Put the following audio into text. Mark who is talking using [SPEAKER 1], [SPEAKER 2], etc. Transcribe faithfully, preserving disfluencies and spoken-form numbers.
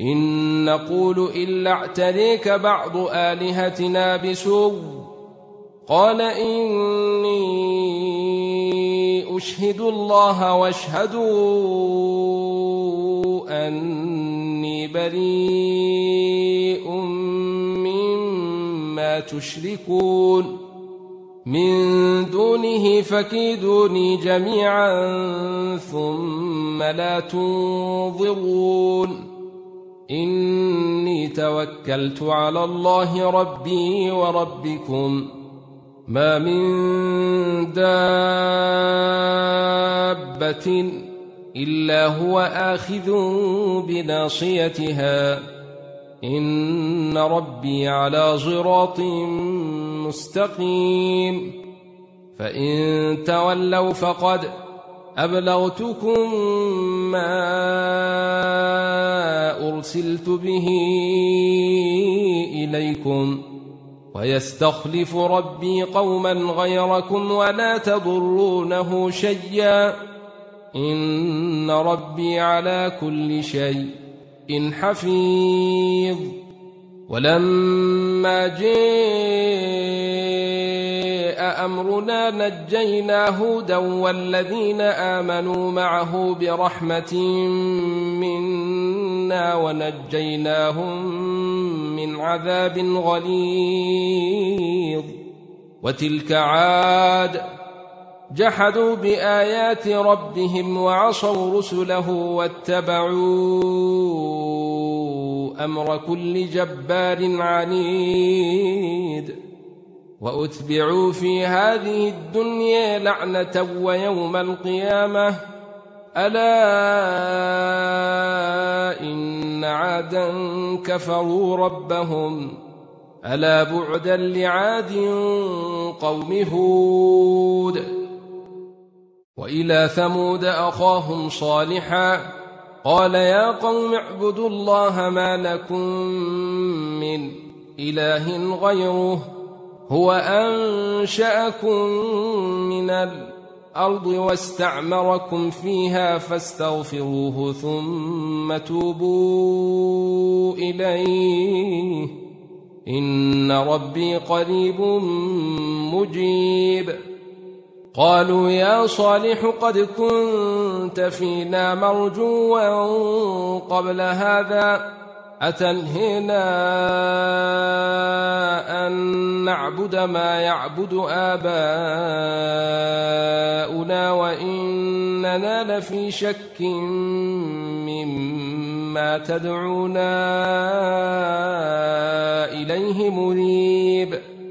[SPEAKER 1] إن نقول إلا اعتريك بعض آلهتنا بسوء قال إني أشهد الله واشهدوا أني بريء مما تشركون من دونه فكيدوني جميعا ثم لا تنظرون إني توكلت على الله ربي وربكم ما من دابة إلا هو آخذ بناصيتها إن ربي على صراط مستقيم فإن تولوا فقد أبلغتكم ما أرسلت به إليكم ويستخلف ربي قوما غيركم ولا تضرونه شيئا إن ربي على كل شيء حفيظ ولما جاء أمرنا نجينا هودا والذين آمنوا معه برحمة منا ونجيناهم من عذاب غليظ وتلك عاد جحدوا بآيات ربهم وعصوا رسله واتبعوا أمر كل جبار عنيد وأتبعوا في هذه الدنيا لعنة ويوم القيامة ألا إن عادا كفروا ربهم ألا بعدا لعاد قوم هود وإلى ثمود أخاهم صالحا قال يا قوم اعبدوا الله ما لكم من إله غيره هو أنشأكم من الأرض واستعمركم فيها فاستغفروه ثم توبوا إليه إن ربي قريب مجيب قالوا يا صالح قد كنت فينا مرجوا قبل هذا أتنهينا أن نعبد ما يعبد آباؤنا وإننا لفي شك مما تدعونا إليه مريب